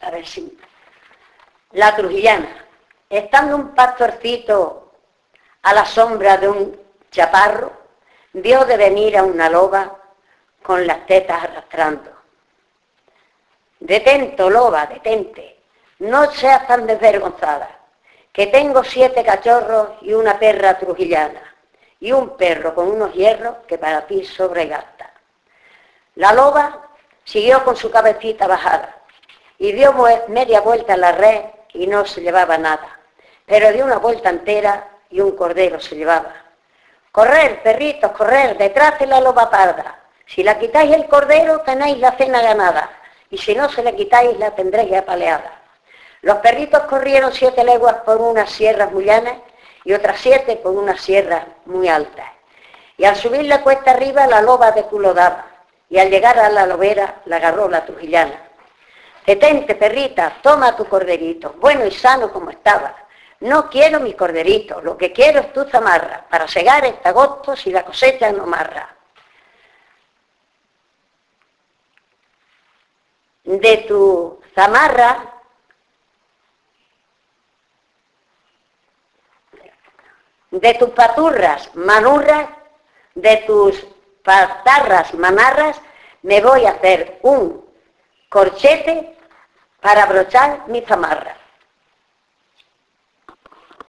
A ver si... La trujillana. Estando un pastorcito a la sombra de un chaparro, vio de venir a una loba con las tetas arrastrando. Detente, loba, detente, no seas tan desvergonzada, que tengo 7 cachorros y una perra trujillana, y un perro con unos hierros que para ti sobregasta. La loba siguió con su cabecita bajada, y dio media vuelta en la red y no se llevaba nada, pero dio una vuelta entera y un cordero se llevaba. Correr, perritos, correr, detrás de la loba parda. Si la quitáis el cordero, tenéis la cena ganada, y si no se la quitáis, la tendréis apaleada. Los perritos corrieron 7 leguas por unas sierras muy llanas y otras 7 por unas sierras muy altas. Y al subir la cuesta arriba, la loba de culo daba, y al llegar a la lobera, la agarró la trujillana. Detente, perrita, toma tu corderito, bueno y sano como estaba. No quiero mi corderito, lo que quiero es tu zamarra, para segar este agosto si la cosecha no marra. De tu zamarra, de tus paturras, manurras, de tus patarras, manarras, me voy a hacer un corchete para abrochar mi zamarra.